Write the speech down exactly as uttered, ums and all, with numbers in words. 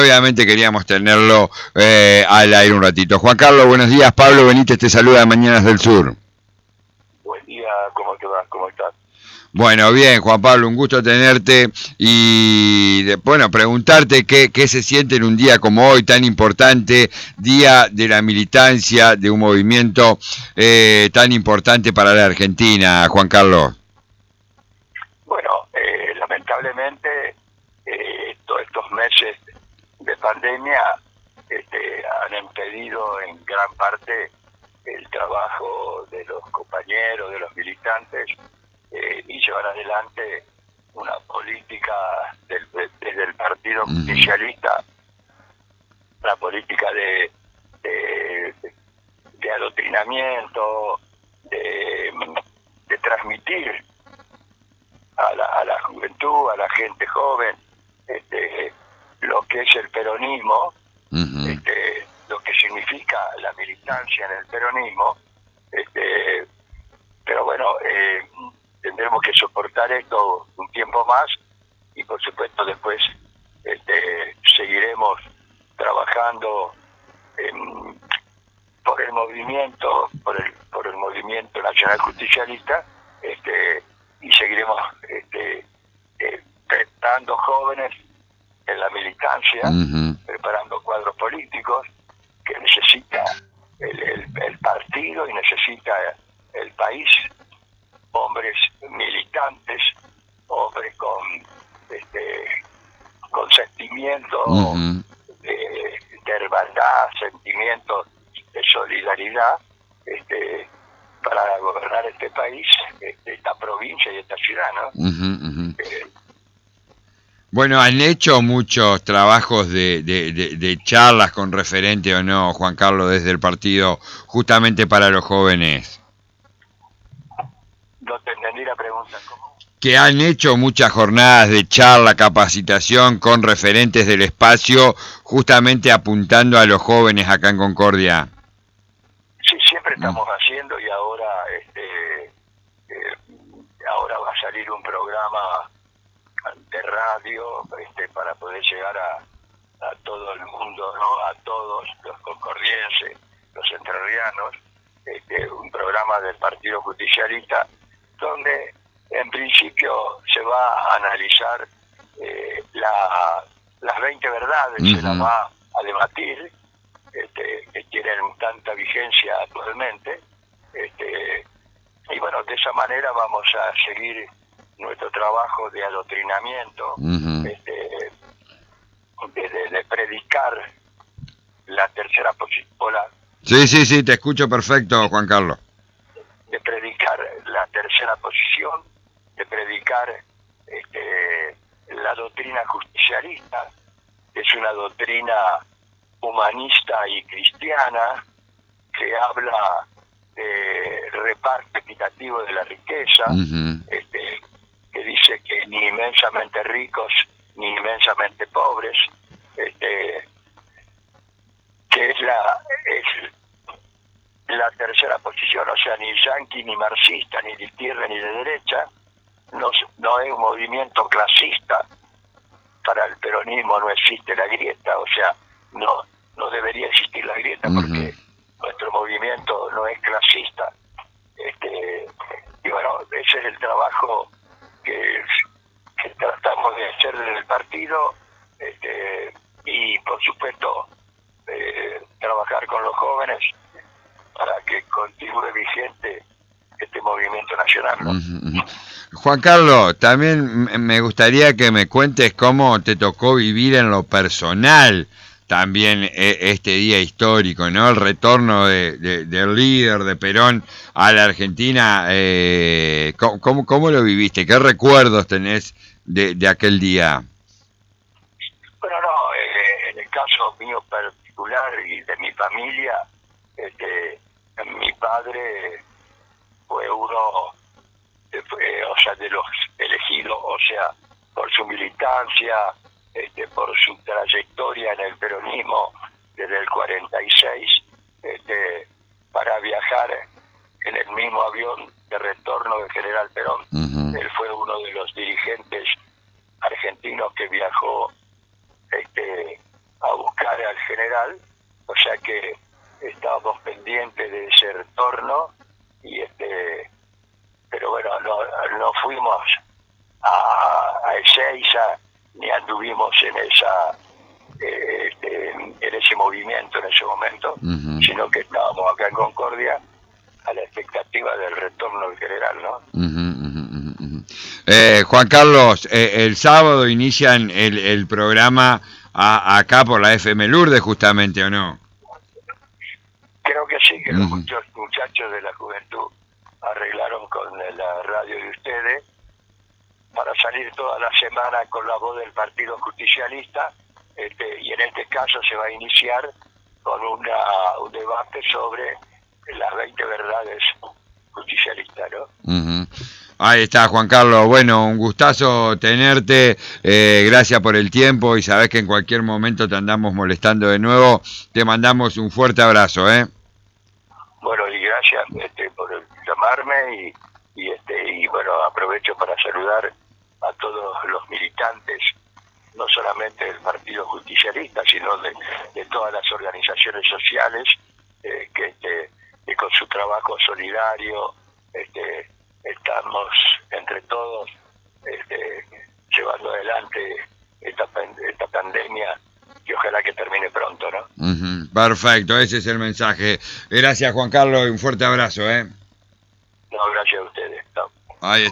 Obviamente queríamos tenerlo eh, al aire un ratito. Juan Carlos, buenos días. Pablo Benítez te saluda de Mañanas del Sur. Buen día, ¿cómo te va? ¿Cómo estás? Bueno, bien, Juan Pablo, un gusto tenerte y, de, bueno, preguntarte qué, qué se siente en un día como hoy, tan importante, día de la militancia, de un movimiento eh, tan importante para la Argentina, Juan Carlos. Bueno, eh, lamentablemente eh, todos estos meses de pandemia este, han impedido en gran parte el trabajo de los compañeros, de los militantes, eh, y llevar adelante una política del, de, desde el Partido Justicialista, una política de, de, de adoctrinamiento, de, de transmitir a la, a la juventud, a la gente joven, este, lo que es el peronismo, uh-huh. este, lo que significa la militancia en el peronismo, este, pero bueno, eh, tendremos que soportar esto un tiempo más y por supuesto después este, seguiremos trabajando en, por el movimiento, por el, por el movimiento nacional justicialista, este, y seguiremos este, eh, preparando jóvenes en la militancia, uh-huh. preparando cuadros políticos que necesita el, el, el partido y necesita el país, hombres militantes, hombres con este con sentimiento uh-huh. de, de hermandad, sentimientos de solidaridad, este para gobernar este país, este, esta provincia y esta ciudad, ¿no? Uh-huh, uh-huh. Eh, bueno, han hecho muchos trabajos de, de, de, de charlas con referente o no, Juan Carlos, desde el partido, justamente para los jóvenes. No te entendí la pregunta, ¿cómo? Que han hecho muchas jornadas de charla, capacitación con referentes del espacio, justamente apuntando a los jóvenes acá en Concordia. Sí, siempre estamos haciendo y ahora este eh, ahora va a salir un programa de radio este para poder llegar a, a todo el mundo, ¿no? A todos los concordienses, los entrerrianos, este, un programa del Partido Justicialista donde en principio se va a analizar eh, la, las veinte verdades, uh-huh. se las va a debatir, este, que tienen tanta vigencia actualmente, este, y bueno, de esa manera vamos a seguir nuestro trabajo de adoctrinamiento, uh-huh. este, de, de, de predicar la tercera posición. Sí, sí, sí, te escucho perfecto, Juan Carlos. De predicar la tercera posición, de predicar este, la doctrina justicialista, que es una doctrina humanista y cristiana, que habla de reparto equitativo de la riqueza, uh-huh. este, que dice que ni inmensamente ricos ni inmensamente pobres, este, que es la es la tercera posición, o sea, ni yanqui, ni marxista, ni de izquierda, ni de derecha, no, no es un movimiento clasista. Para el peronismo no existe la grieta, o sea, no no debería existir la grieta, uh-huh. porque nuestro movimiento no es clasista. Este, y bueno, ese es el trabajo que, que tratamos de hacer desde el partido, este, y por supuesto eh, trabajar con los jóvenes para que continúe vigente este movimiento nacional, ¿no? Uh-huh. Juan Carlos, también me gustaría que me cuentes cómo te tocó vivir en lo personal también este día histórico, ¿no? El retorno de, de, del líder de Perón a la Argentina. Eh, ¿cómo, ¿Cómo lo viviste? ¿Qué recuerdos tenés de, de aquel día? Bueno, no, eh, en el caso mío particular y de mi familia, este, mi padre fue uno, fue, o sea, de los elegidos, o sea, por su militancia, este, por su trayectoria en el peronismo desde el cuarenta y seis, este, para viajar en el mismo avión de retorno del General Perón. Uh-huh. Él fue uno de los dirigentes argentinos que viajó este, general, o sea que estábamos pendientes de ese retorno, y este pero bueno, no, no fuimos a, a Ezeiza ni anduvimos en esa eh, este, en ese movimiento en ese momento, uh-huh. sino que estábamos acá en Concordia a la expectativa del retorno del general, ¿no? Uh-huh, uh-huh, uh-huh. Eh, Juan Carlos, eh, el sábado inician el, el programa a, acá por la F M Lourdes, justamente, ¿o no? Creo que sí, que uh-huh. los muchos muchachos de la juventud arreglaron con la radio de ustedes para salir toda la semana con la voz del Partido Justicialista, este, y en este caso se va a iniciar con una, un debate sobre las veinte verdades justicialistas, ¿no? Uh-huh. Ahí está, Juan Carlos. Bueno, un gustazo tenerte. Eh, gracias por el tiempo y sabés que en cualquier momento te andamos molestando de nuevo. Te mandamos un fuerte abrazo, ¿eh? Bueno, y gracias este, por llamarme y, y, este, y bueno, aprovecho para saludar a todos los militantes, no solamente del Partido Justicialista, sino de, de todas las organizaciones sociales eh, que, este, que con su trabajo solidario este, estamos entre todos este, llevando adelante esta, esta pandemia, que ojalá que termine pronto, ¿no? Uh-huh. Perfecto, ese es el mensaje. Gracias, Juan Carlos, y un fuerte abrazo, ¿eh? No, gracias a ustedes. No. Ahí está.